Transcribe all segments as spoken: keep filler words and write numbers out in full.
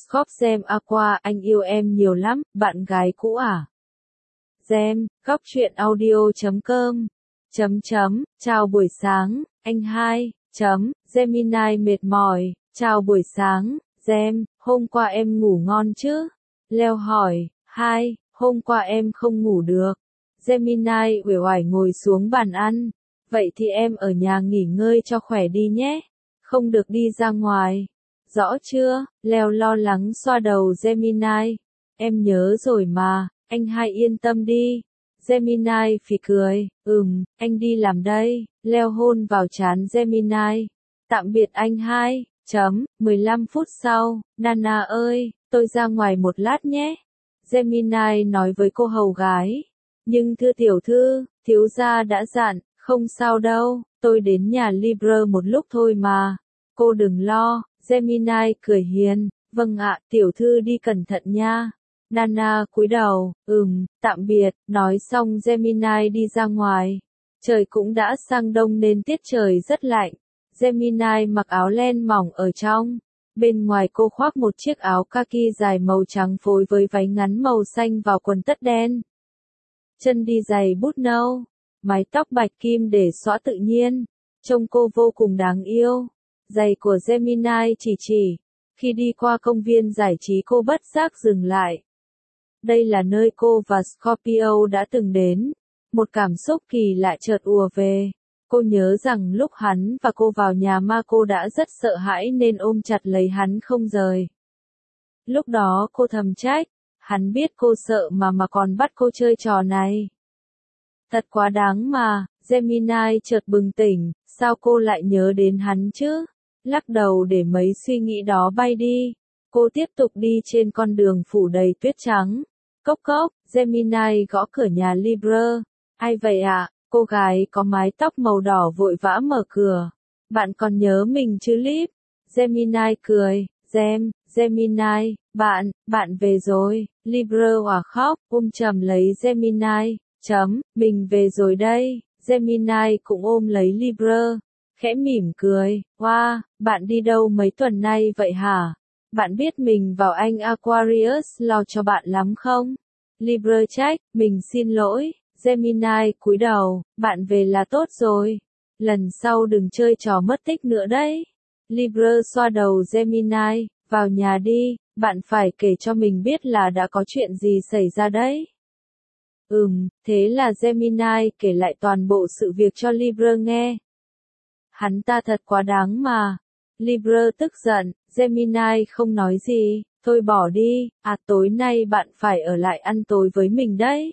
Scorp Gem Aqua, anh yêu em nhiều lắm, bạn gái cũ à? Gem, góc truyện audio chấm com, chấm chấm, chào buổi sáng, anh hai, chấm, Gemini mệt mỏi, chào buổi sáng, Gem, hôm qua em ngủ ngon chứ? Leo hỏi, hai, hôm qua em không ngủ được. Gemini uể oải ngồi xuống bàn ăn, vậy thì em ở nhà nghỉ ngơi cho khỏe đi nhé, không được đi ra ngoài. Rõ chưa? Leo lo lắng xoa đầu Gemini. Em nhớ rồi mà, anh hai yên tâm đi. Gemini phì cười, ừm, anh đi làm đây. Leo hôn vào trán Gemini. Tạm biệt anh hai, chấm, mười lăm phút sau, Nana ơi, tôi ra ngoài một lát nhé. Gemini nói với cô hầu gái. Nhưng thưa tiểu thư, thiếu gia đã dặn, không sao đâu, tôi đến nhà Libra một lúc thôi mà. Cô đừng lo. Gemini cười hiền, vâng ạ, tiểu thư đi cẩn thận nha. Nana cúi đầu, ừm, tạm biệt, nói xong Gemini đi ra ngoài. Trời cũng đã sang đông nên tiết trời rất lạnh. Gemini mặc áo len mỏng ở trong. Bên ngoài cô khoác một chiếc áo kaki dài màu trắng phối với váy ngắn màu xanh vào quần tất đen. Chân đi giày bút nâu, mái tóc bạch kim để xõa tự nhiên. Trông cô vô cùng đáng yêu. Giày của Gemini chỉ chỉ, khi đi qua công viên giải trí cô bất giác dừng lại. Đây là nơi cô và Scorpio đã từng đến. Một cảm xúc kỳ lạ chợt ùa về. Cô nhớ rằng lúc hắn và cô vào nhà ma cô đã rất sợ hãi nên ôm chặt lấy hắn không rời. Lúc đó cô thầm trách, hắn biết cô sợ mà mà còn bắt cô chơi trò này. Thật quá đáng mà, Gemini chợt bừng tỉnh, sao cô lại nhớ đến hắn chứ? Lắc đầu để mấy suy nghĩ đó bay đi. Cô tiếp tục đi trên con đường phủ đầy tuyết trắng. Cốc cốc, Gemini gõ cửa nhà Libra. Ai vậy ạ? À? Cô gái có mái tóc màu đỏ vội vã mở cửa. Bạn còn nhớ mình chứ Lip? Gemini cười. Gem, Gemini, bạn, bạn về rồi. Libra hòa khóc, ôm chầm lấy Gemini. Chấm, mình về rồi đây. Gemini cũng ôm lấy Libra. Khẽ mỉm cười, wow, bạn đi đâu mấy tuần nay vậy hả? Bạn biết mình vào anh Aquarius lo cho bạn lắm không? Libra trách, mình xin lỗi. Gemini cúi đầu, bạn về là tốt rồi. Lần sau đừng chơi trò mất tích nữa đấy. Libra xoa đầu Gemini, vào nhà đi, bạn phải kể cho mình biết là đã có chuyện gì xảy ra đấy. Ừm, thế là Gemini kể lại toàn bộ sự việc cho Libra nghe. Hắn ta thật quá đáng mà. Libra tức giận, Gemini không nói gì, thôi bỏ đi, à tối nay bạn phải ở lại ăn tối với mình đấy.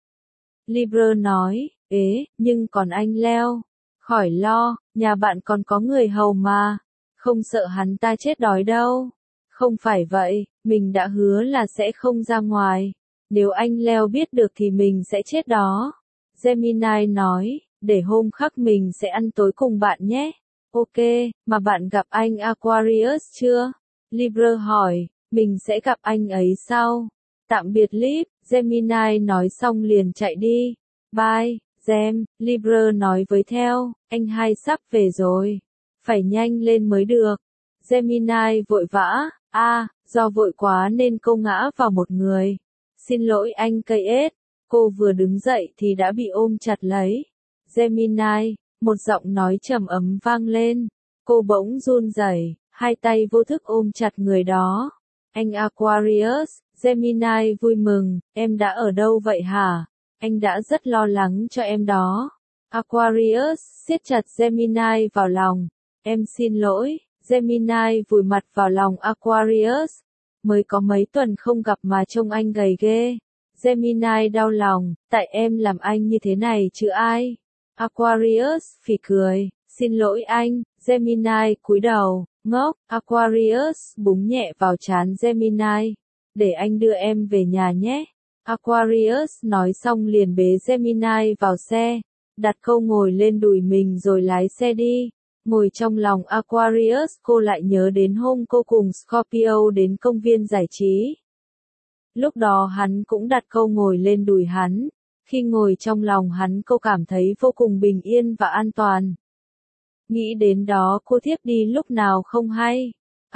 Libra nói, ế, nhưng còn anh Leo, khỏi lo, nhà bạn còn có người hầu mà, không sợ hắn ta chết đói đâu. Không phải vậy, mình đã hứa là sẽ không ra ngoài, nếu anh Leo biết được thì mình sẽ chết đó. Gemini nói, để hôm khác mình sẽ ăn tối cùng bạn nhé. Ok, mà bạn gặp anh Aquarius chưa? Libra hỏi, mình sẽ gặp anh ấy sau. Tạm biệt Lip, Gemini nói xong liền chạy đi. Bye, Gem, Libra nói với theo, anh hai sắp về rồi. Phải nhanh lên mới được. Gemini vội vã, a, à, do vội quá nên cô ngã vào một người. Xin lỗi anh cây ết. Cô vừa đứng dậy thì đã bị ôm chặt lấy. Gemini, một giọng nói trầm ấm vang lên. Cô bỗng run rẩy, hai tay vô thức ôm chặt người đó. Anh Aquarius, Gemini vui mừng, em đã ở đâu vậy hả? Anh đã rất lo lắng cho em đó. Aquarius siết chặt Gemini vào lòng. Em xin lỗi, Gemini vùi mặt vào lòng Aquarius. Mới có mấy tuần không gặp mà trông anh gầy ghê. Gemini đau lòng, tại em làm anh như thế này chứ ai? Aquarius phì cười, xin lỗi anh. Gemini cúi đầu, ngốc. Aquarius búng nhẹ vào trán Gemini, để anh đưa em về nhà nhé. Aquarius nói xong liền bế Gemini vào xe, đặt câu ngồi lên đùi mình rồi lái xe đi. Ngồi trong lòng Aquarius cô lại nhớ đến hôm cô cùng Scorpio đến công viên giải trí. Lúc đó hắn cũng đặt câu ngồi lên đùi hắn. Khi ngồi trong lòng hắn cô cảm thấy vô cùng bình yên và an toàn. Nghĩ đến đó cô thiếp đi lúc nào không hay.